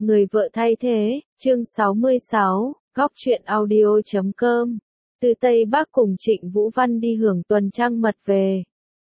Người vợ thay thế, chương 66, góc truyện audio.com. Từ Tây Bắc cùng Trịnh Vũ Văn đi hưởng tuần trăng mật về.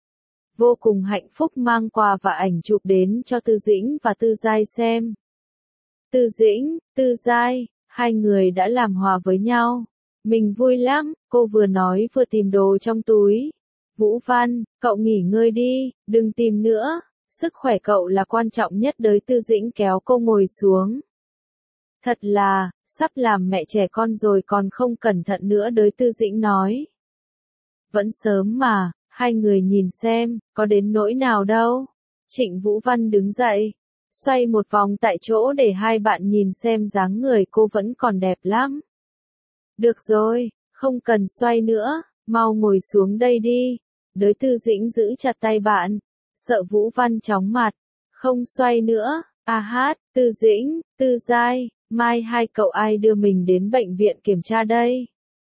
Vô cùng hạnh phúc mang quà và ảnh chụp đến cho Tư Dĩnh và Tư Giai xem. Tư Dĩnh, Tư Giai, hai người đã làm hòa với nhau. Mình vui lắm, cô vừa nói vừa tìm đồ trong túi. Vũ Văn, cậu nghỉ ngơi đi, đừng tìm nữa. Sức khỏe cậu là quan trọng nhất. Đới Tư Dĩnh kéo cô ngồi xuống. Thật là, sắp làm mẹ trẻ con rồi còn không cẩn thận nữa. Đới Tư Dĩnh nói. Vẫn sớm mà, hai người nhìn xem, có đến nỗi nào đâu. Trịnh Vũ Văn đứng dậy, xoay một vòng tại chỗ để hai bạn nhìn xem dáng người cô vẫn còn đẹp lắm. Được rồi, không cần xoay nữa, mau ngồi xuống đây đi. Đới Tư Dĩnh giữ chặt tay bạn, sợ Vũ Văn chóng mặt. Không xoay nữa, Tư Dĩnh, Tư Giai, mai hai cậu ai đưa mình đến bệnh viện kiểm tra đây?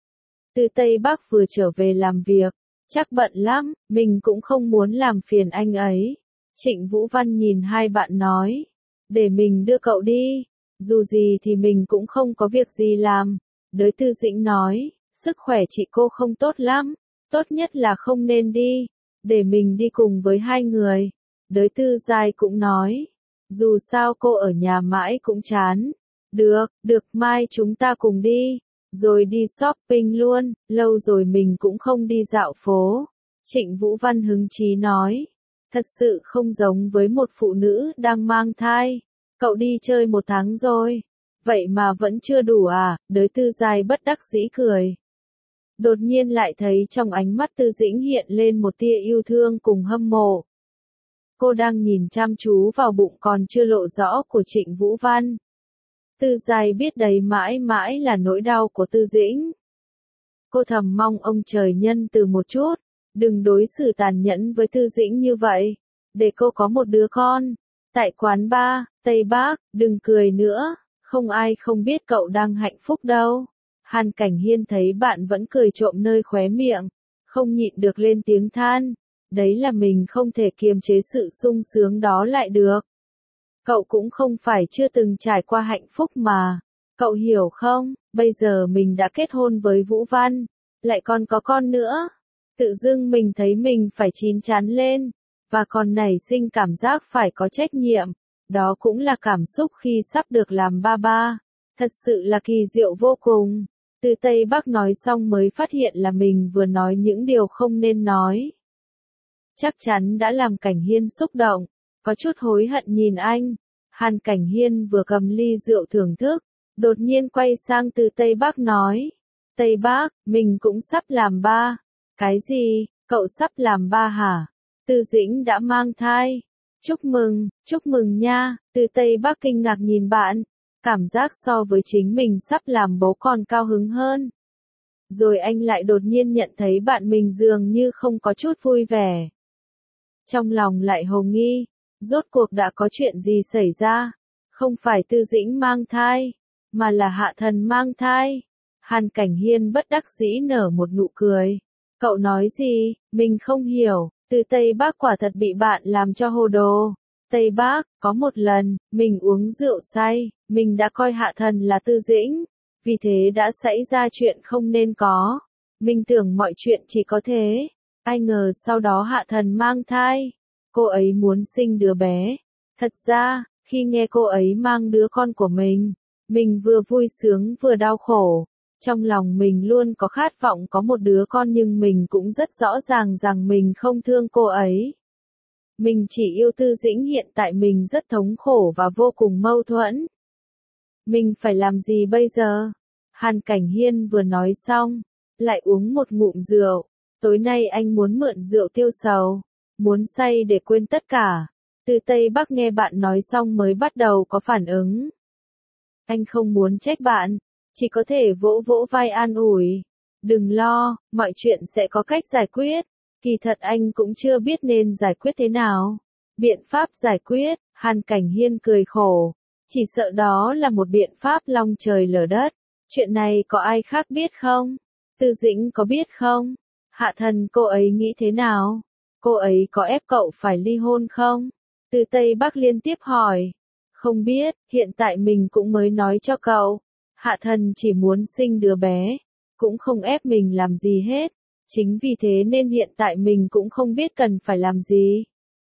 Từ Tây Bắc vừa trở về làm việc, chắc bận lắm, mình cũng không muốn làm phiền anh ấy. Trịnh Vũ Văn nhìn hai bạn nói, để mình đưa cậu đi, dù gì thì mình cũng không có việc gì làm. Đới Tư Dĩnh nói, sức khỏe chị cô không tốt lắm, tốt nhất là không nên đi, để mình đi cùng với hai người. Đới Tư Giai cũng nói, dù sao cô ở nhà mãi cũng chán. Được, mai chúng ta cùng đi, rồi đi shopping luôn, lâu rồi mình cũng không đi dạo phố. Trịnh Vũ Văn hứng chí nói, thật sự không giống với một phụ nữ đang mang thai. Cậu đi chơi 1 tháng rồi, vậy mà vẫn chưa đủ à? Đới Tư Giai bất đắc dĩ cười. Đột nhiên lại thấy trong ánh mắt Tư Dĩnh hiện lên một tia yêu thương cùng hâm mộ. Cô đang nhìn chăm chú vào bụng còn chưa lộ rõ của Trịnh Vũ Văn. Tư Giai biết đấy mãi mãi là nỗi đau của Tư Dĩnh. Cô thầm mong ông trời nhân từ một chút, đừng đối xử tàn nhẫn với Tư Dĩnh như vậy, để cô có một đứa con. Tại quán bar, Tây Bắc, đừng cười nữa, không ai không biết cậu đang hạnh phúc đâu. Hàn Cảnh Hiên thấy bạn vẫn cười trộm nơi khóe miệng, không nhịn được lên tiếng than, đấy là mình không thể kiềm chế sự sung sướng đó lại được. Cậu cũng không phải chưa từng trải qua hạnh phúc mà, cậu hiểu không, bây giờ mình đã kết hôn với Vũ Văn, lại còn có con nữa. Tự dưng mình thấy mình phải chín chắn lên, và còn nảy sinh cảm giác phải có trách nhiệm, đó cũng là cảm xúc khi sắp được làm ba ba. Thật sự là kỳ diệu vô cùng. Từ Tây Bắc nói xong mới phát hiện là mình vừa nói những điều không nên nói. Chắc chắn đã làm Cảnh Hiên xúc động, có chút hối hận nhìn anh. Hàn Cảnh Hiên vừa cầm ly rượu thưởng thức, đột nhiên quay sang Từ Tây Bắc nói, Tây Bắc, mình cũng sắp làm ba. Cái gì, cậu sắp làm ba hả? Tư Dĩnh đã mang thai. Chúc mừng nha. Từ Tây Bắc kinh ngạc nhìn bạn, cảm giác so với chính mình sắp làm bố còn cao hứng hơn. Rồi anh lại đột nhiên nhận thấy bạn mình dường như không có chút vui vẻ. Trong lòng lại hồ nghi, rốt cuộc đã có chuyện gì xảy ra? Không phải Tư Dĩnh mang thai, mà là Hạ Thần mang thai. Hàn Cảnh Hiên bất đắc dĩ nở một nụ cười. Cậu nói gì? Mình không hiểu. Từ Tây Bắc quả thật bị bạn làm cho hồ đồ. Tây Bắc, có một lần, mình uống rượu say, mình đã coi Hạ Thần là Tư Dĩnh, vì thế đã xảy ra chuyện không nên có. Mình tưởng mọi chuyện chỉ có thế, ai ngờ sau đó Hạ Thần mang thai. Cô ấy muốn sinh đứa bé. Thật ra, khi nghe cô ấy mang đứa con của mình vừa vui sướng vừa đau khổ. Trong lòng mình luôn có khát vọng có một đứa con nhưng mình cũng rất rõ ràng rằng mình không thương cô ấy. Mình chỉ yêu Tư Dĩnh, hiện tại mình rất thống khổ và vô cùng mâu thuẫn. Mình phải làm gì bây giờ? Hàn Cảnh Hiên vừa nói xong, lại uống một ngụm rượu. Tối nay anh muốn mượn rượu tiêu sầu, muốn say để quên tất cả. Từ Tây Bắc nghe bạn nói xong mới bắt đầu có phản ứng. Anh không muốn trách bạn, chỉ có thể vỗ vỗ vai an ủi. Đừng lo, mọi chuyện sẽ có cách giải quyết. Kỳ thật anh cũng chưa biết nên giải quyết thế nào. Biện pháp giải quyết, Hàn Cảnh Hiên cười khổ. Chỉ sợ đó là một biện pháp long trời lở đất. Chuyện này có ai khác biết không? Tư Dĩnh có biết không? Hạ Thần cô ấy nghĩ thế nào? Cô ấy có ép cậu phải ly hôn không? Từ Tây Bắc liên tiếp hỏi. Không biết, hiện tại mình cũng mới nói cho cậu. Hạ thần chỉ muốn sinh đứa bé, cũng không ép mình làm gì hết. Chính vì thế nên hiện tại mình cũng không biết cần phải làm gì.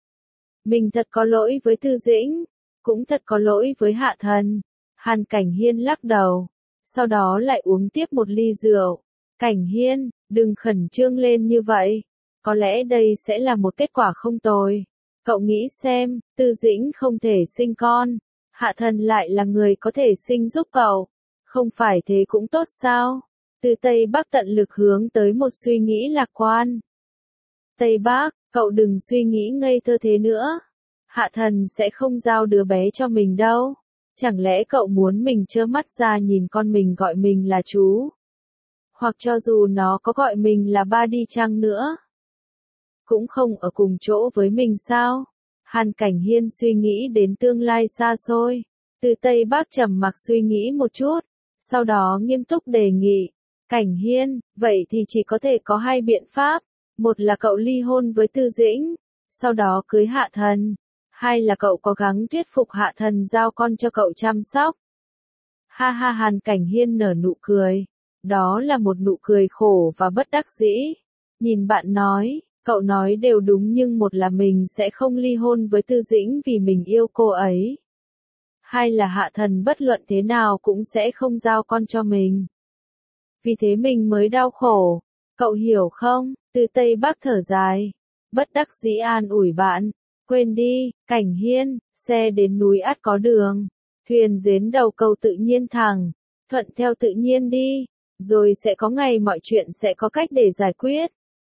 Mình thật có lỗi với Tư Dĩnh, cũng thật có lỗi với Hạ thần. Hàn Cảnh Hiên lắc đầu, sau đó lại uống tiếp một ly rượu. Cảnh Hiên, đừng khẩn trương lên như vậy. Có lẽ đây sẽ là một kết quả không tồi. Cậu nghĩ xem, Tư Dĩnh không thể sinh con. Hạ thần lại là người có thể sinh giúp cậu. Không phải thế cũng tốt sao? Từ Tây Bắc tận lực hướng tới một suy nghĩ lạc quan. Tây Bắc, cậu đừng suy nghĩ ngây thơ thế nữa. Hạ thần sẽ không giao đứa bé cho mình đâu. Chẳng lẽ cậu muốn mình trơ mắt ra nhìn con mình gọi mình là chú? Hoặc cho dù nó có gọi mình là ba đi chăng nữa, cũng không ở cùng chỗ với mình sao? Hàn Cảnh Hiên suy nghĩ đến tương lai xa xôi. Từ Tây Bắc trầm mặc suy nghĩ một chút, sau đó nghiêm túc đề nghị. Cảnh Hiên, vậy thì chỉ có thể có hai biện pháp. Một là cậu ly hôn với Tư Dĩnh, sau đó cưới Hạ thần. Hai là cậu cố gắng thuyết phục Hạ thần giao con cho cậu chăm sóc. Ha ha, Hàn Cảnh Hiên nở nụ cười. Đó là một nụ cười khổ và bất đắc dĩ. Nhìn bạn nói, cậu nói đều đúng, nhưng một là mình sẽ không ly hôn với Tư Dĩnh vì mình yêu cô ấy. Hai là Hạ thần bất luận thế nào cũng sẽ không giao con cho mình. Vì thế mình mới đau khổ. Cậu hiểu không? Từ Tây Bắc thở dài. Bất đắc dĩ an ủi bạn. Quên đi, Cảnh Hiên, xe đến núi ắt có đường. Thuyền đến đầu cầu tự nhiên thẳng. Thuận theo tự nhiên đi. Rồi sẽ có ngày mọi chuyện sẽ có cách để giải quyết.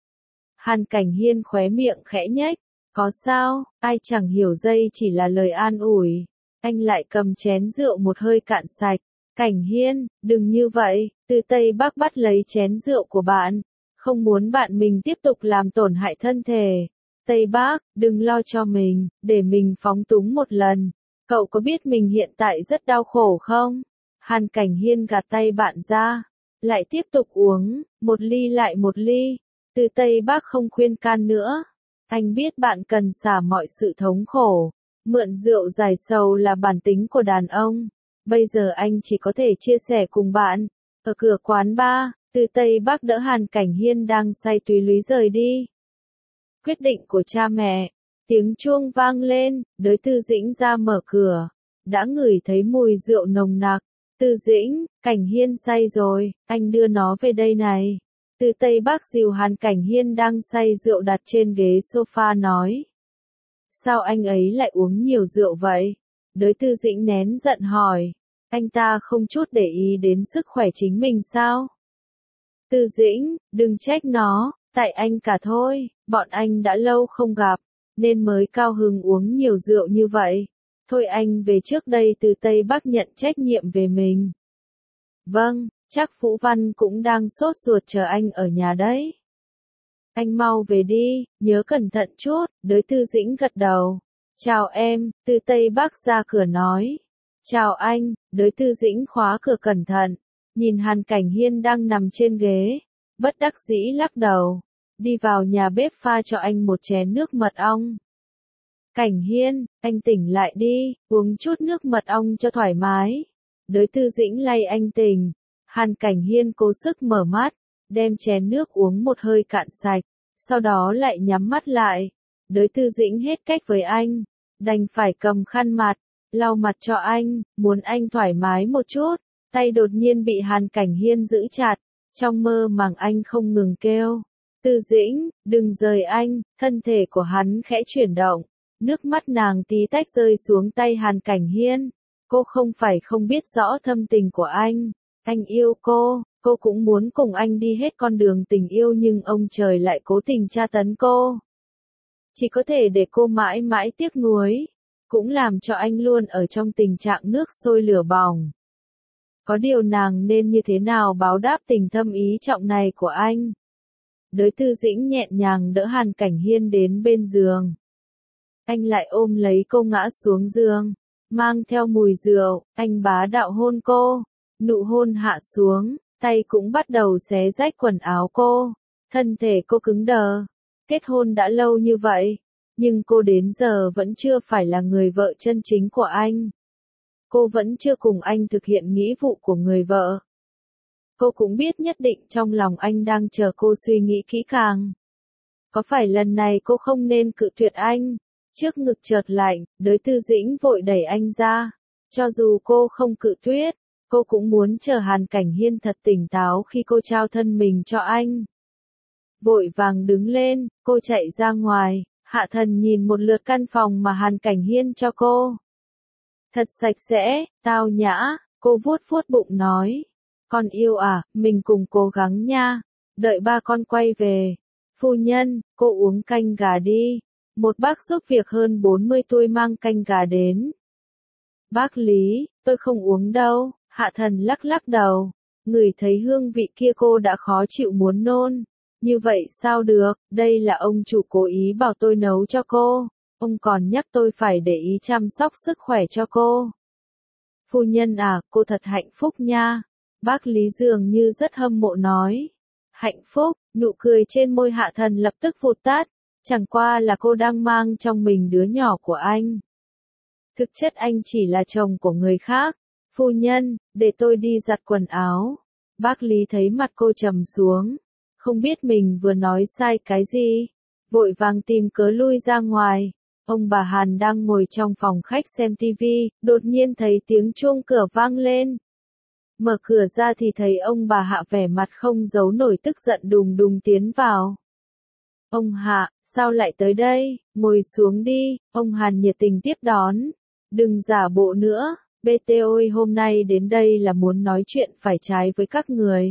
Hàn Cảnh Hiên khóe miệng khẽ nhếch. Có sao, ai chẳng hiểu đây chỉ là lời an ủi. Anh lại cầm chén rượu một hơi cạn sạch. Cảnh Hiên, đừng như vậy. Từ Tây Bắc bắt lấy chén rượu của bạn. Không muốn bạn mình tiếp tục làm tổn hại thân thể. Tây Bắc, đừng lo cho mình, để mình phóng túng một lần. Cậu có biết mình hiện tại rất đau khổ không? Hàn Cảnh Hiên gạt tay bạn ra. Lại tiếp tục uống, một ly lại một ly. Từ Tây Bắc không khuyên can nữa. Anh biết bạn cần xả mọi sự thống khổ. Mượn rượu giải sầu là bản tính của đàn ông. Bây giờ anh chỉ có thể chia sẻ cùng bạn. Ở cửa quán bar, Từ Tây Bắc đỡ Hàn Cảnh Hiên đang say túy lúy rời đi. Quyết định của cha mẹ. Tiếng chuông vang lên, đới Tư Dĩnh ra mở cửa. Đã ngửi thấy mùi rượu nồng nặc. Tư Dĩnh, Cảnh Hiên say rồi, anh đưa nó về đây này. Từ Tây Bắc dìu Hàn Cảnh Hiên đang say rượu đặt trên ghế sofa nói. Sao anh ấy lại uống nhiều rượu vậy? Đới Tư Dĩnh nén giận hỏi. Anh ta không chút để ý đến sức khỏe chính mình sao? Tư Dĩnh, đừng trách nó, tại anh cả thôi, bọn anh đã lâu không gặp, nên mới cao hứng uống nhiều rượu như vậy. Thôi anh về trước đây. Từ Tây Bắc nhận trách nhiệm về mình. Vâng, chắc Phũ Văn cũng đang sốt ruột chờ anh ở nhà đấy. Anh mau về đi, nhớ cẩn thận chút. Đới Tư Dĩnh gật đầu. Chào em, Từ Tây Bắc ra cửa nói. Chào anh. Đới Tư Dĩnh khóa cửa cẩn thận. Nhìn Hàn Cảnh Hiên đang nằm trên ghế. Bất đắc dĩ lắc đầu. Đi vào nhà bếp pha cho anh một chén nước mật ong. Cảnh Hiên, anh tỉnh lại đi, uống chút nước mật ong cho thoải mái. Đới Tư Dĩnh lay anh tỉnh. Hàn Cảnh Hiên cố sức mở mắt, đem chén nước uống một hơi cạn sạch, sau đó lại nhắm mắt lại. Đới Tư Dĩnh hết cách với anh, đành phải cầm khăn mặt, lau mặt cho anh, muốn anh thoải mái một chút. Tay đột nhiên bị Hàn Cảnh Hiên giữ chặt, trong mơ màng anh không ngừng kêu. Tư Dĩnh, đừng rời anh. Thân thể của hắn khẽ chuyển động, nước mắt nàng tí tách rơi xuống tay Hàn Cảnh Hiên. Cô không phải không biết rõ thâm tình của anh yêu cô cũng muốn cùng anh đi hết con đường tình yêu, nhưng ông trời lại cố tình tra tấn cô. Chỉ có thể để cô mãi mãi tiếc nuối, cũng làm cho anh luôn ở trong tình trạng nước sôi lửa bỏng. Có điều nàng nên như thế nào báo đáp tình thâm ý trọng này của anh? Đới Tư Dĩnh nhẹ nhàng đỡ Hàn Cảnh Hiên đến bên giường. Anh lại ôm lấy cô ngã xuống giường, mang theo mùi rượu, anh bá đạo hôn cô. Nụ hôn hạ xuống, tay cũng bắt đầu xé rách quần áo cô. Thân thể cô cứng đờ. Kết hôn đã lâu như vậy, nhưng cô đến giờ vẫn chưa phải là người vợ chân chính của anh. cô vẫn chưa cùng anh thực hiện nghĩa vụ của người vợ. Cô cũng biết nhất định trong lòng anh đang chờ cô suy nghĩ kỹ càng. Có phải lần này cô không nên cự tuyệt anh? Trước ngực chợt lạnh, Đới Tư Dĩnh vội đẩy anh ra. Cho dù cô không cự tuyệt, cô cũng muốn chờ Hàn Cảnh Hiên thật tỉnh táo khi cô trao thân mình cho anh. Vội vàng đứng lên, cô chạy ra ngoài, Hạ Thần nhìn một lượt căn phòng mà Hàn Cảnh Hiên cho cô. Thật sạch sẽ, tao nhã, cô vuốt vuốt bụng nói. Con yêu à, mình cùng cố gắng nha, đợi ba con quay về. Phu nhân, cô uống canh gà đi. Một bác giúp việc hơn 40 tuổi mang canh gà đến. Bác Lý, tôi không uống đâu, Hạ Thần lắc lắc đầu. Ngửi thấy hương vị kia cô đã khó chịu muốn nôn. Như vậy sao được, đây là ông chủ cố ý bảo tôi nấu cho cô. Ông còn nhắc tôi phải để ý chăm sóc sức khỏe cho cô. Phu nhân à, cô thật hạnh phúc nha. Bác Lý dường như rất hâm mộ nói. Hạnh phúc, nụ cười trên môi Hạ Thần lập tức vụt tắt. Chẳng qua là cô đang mang trong mình đứa nhỏ của anh. Thực chất anh chỉ là chồng của người khác. Phu nhân, để tôi đi giặt quần áo. Bác Lý thấy mặt cô trầm xuống. Không biết mình vừa nói sai cái gì. Vội vàng tìm cớ lui ra ngoài. Ông bà Hàn đang ngồi trong phòng khách xem tivi, đột nhiên thấy tiếng chuông cửa vang lên. Mở cửa ra thì thấy ông bà Hạ vẻ mặt không giấu nổi tức giận đùng đùng tiến vào. Ông Hạ, sao lại tới đây, ngồi xuống đi, ông Hàn nhiệt tình tiếp đón. Đừng giả bộ nữa, BT ơi hôm nay đến đây là muốn nói chuyện phải trái với các người.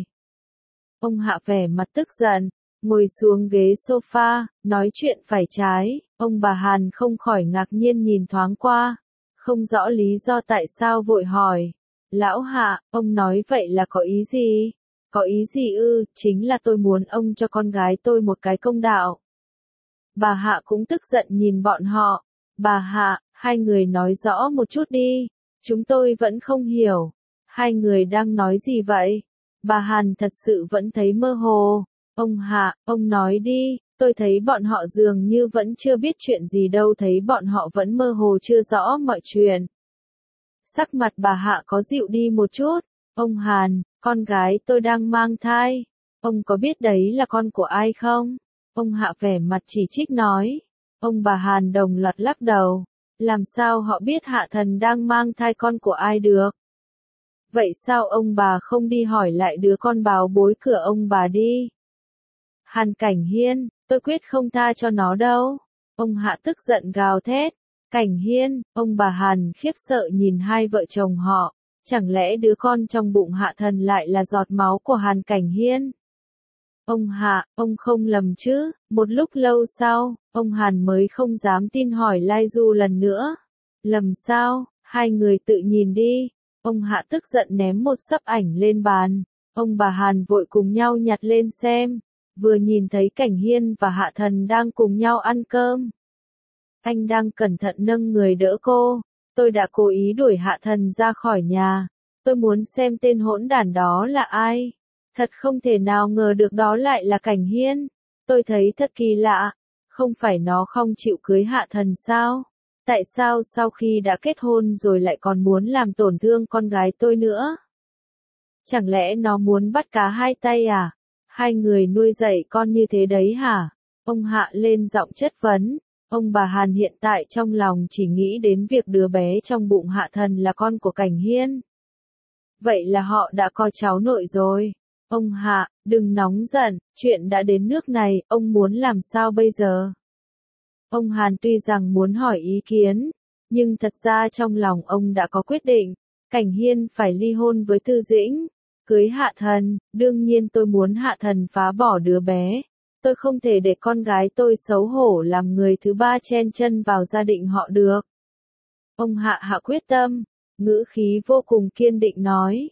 Ông Hạ vẻ mặt tức giận, ngồi xuống ghế sofa, nói chuyện phải trái, ông bà Hàn không khỏi ngạc nhiên nhìn thoáng qua. Không rõ lý do tại sao vội hỏi. Lão Hạ, ông nói vậy là có ý gì? Có ý gì ư, chính là tôi muốn ông cho con gái tôi một cái công đạo. Bà Hạ cũng tức giận nhìn bọn họ. Bà Hạ, hai người nói rõ một chút đi. Chúng tôi vẫn không hiểu. Hai người đang nói gì vậy? Bà Hàn thật sự vẫn thấy mơ hồ. Ông Hạ, ông nói đi, tôi thấy bọn họ dường như vẫn chưa biết chuyện gì đâu, thấy bọn họ vẫn mơ hồ chưa rõ mọi chuyện. Sắc mặt bà Hạ có dịu đi một chút. Ông Hàn, con gái tôi đang mang thai. Ông có biết đấy là con của ai không? Ông Hạ vẻ mặt chỉ trích nói. Ông bà Hàn đồng loạt lắc đầu. Làm sao họ biết Hạ Thần đang mang thai con của ai được? Vậy sao ông bà không đi hỏi lại đứa con báo bối cửa ông bà đi? Hàn Cảnh Hiên, tôi quyết không tha cho nó đâu. Ông Hạ tức giận gào thét. Cảnh Hiên, ông bà Hàn khiếp sợ nhìn hai vợ chồng họ. Chẳng lẽ đứa con trong bụng Hạ Thần lại là giọt máu của Hàn Cảnh Hiên? Ông Hạ, ông không lầm chứ? Một lúc lâu sau, ông Hàn mới không dám tin hỏi Lai Du lần nữa. Lầm sao? Hai người tự nhìn đi. Ông Hạ tức giận ném một sấp ảnh lên bàn. Ông bà Hàn vội cùng nhau nhặt lên xem. Vừa nhìn thấy Cảnh Hiên và Hạ Thần đang cùng nhau ăn cơm. Anh đang cẩn thận nâng người đỡ cô. Tôi đã cố ý đuổi Hạ Thần ra khỏi nhà. Tôi muốn xem tên hỗn đản đó là ai. Thật không thể nào ngờ được đó lại là Cảnh Hiên. Tôi thấy thật kỳ lạ. Không phải nó không chịu cưới Hạ Thần sao? Tại sao sau khi đã kết hôn rồi lại còn muốn làm tổn thương con gái tôi nữa? Chẳng lẽ nó muốn bắt cá hai tay à? Hai người nuôi dạy con như thế đấy hả? Ông Hạ lên giọng chất vấn. Ông bà Hàn hiện tại trong lòng chỉ nghĩ đến việc đứa bé trong bụng Hạ Thần là con của Cảnh Hiên. Vậy là họ đã có cháu nội rồi. Ông Hạ, đừng nóng giận, chuyện đã đến nước này, ông muốn làm sao bây giờ? Ông Hàn tuy rằng muốn hỏi ý kiến, nhưng thật ra trong lòng ông đã có quyết định. Cảnh Hiên phải ly hôn với Tư Dĩnh, cưới Hạ Thần, đương nhiên tôi muốn Hạ Thần phá bỏ đứa bé. Tôi không thể để con gái tôi xấu hổ làm người thứ ba chen chân vào gia đình họ được. Ông Hạ hạ quyết tâm, ngữ khí vô cùng kiên định nói.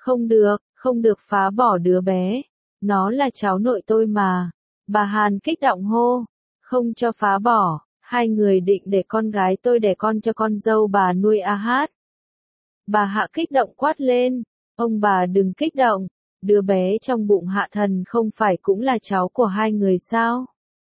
Không được phá bỏ đứa bé. Nó là cháu nội tôi mà. Bà Hàn kích động hô. Không cho phá bỏ, hai người định để con gái tôi đẻ con cho con dâu bà nuôi a hát. Bà Hạ kích động quát lên. Ông bà đừng kích động. Đứa bé trong bụng Hạ Thần không phải cũng là cháu của hai người sao?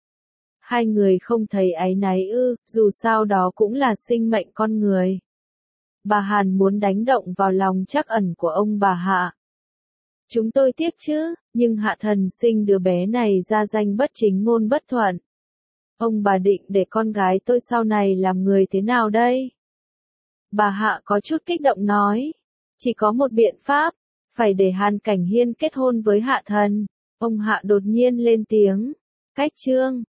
Hai người không thấy áy náy ư, dù sao đó cũng là sinh mệnh con người. Bà Hàn muốn đánh động vào lòng trắc ẩn của ông bà Hạ. Chúng tôi tiếc chứ, nhưng Hạ thần sinh đứa bé này ra danh bất chính ngôn bất thuận. Ông bà định để con gái tôi sau này làm người thế nào đây? Bà Hạ có chút kích động nói. Chỉ có một biện pháp, phải để Hàn Cảnh Hiên kết hôn với Hạ thần. Ông Hạ đột nhiên lên tiếng. Cách chương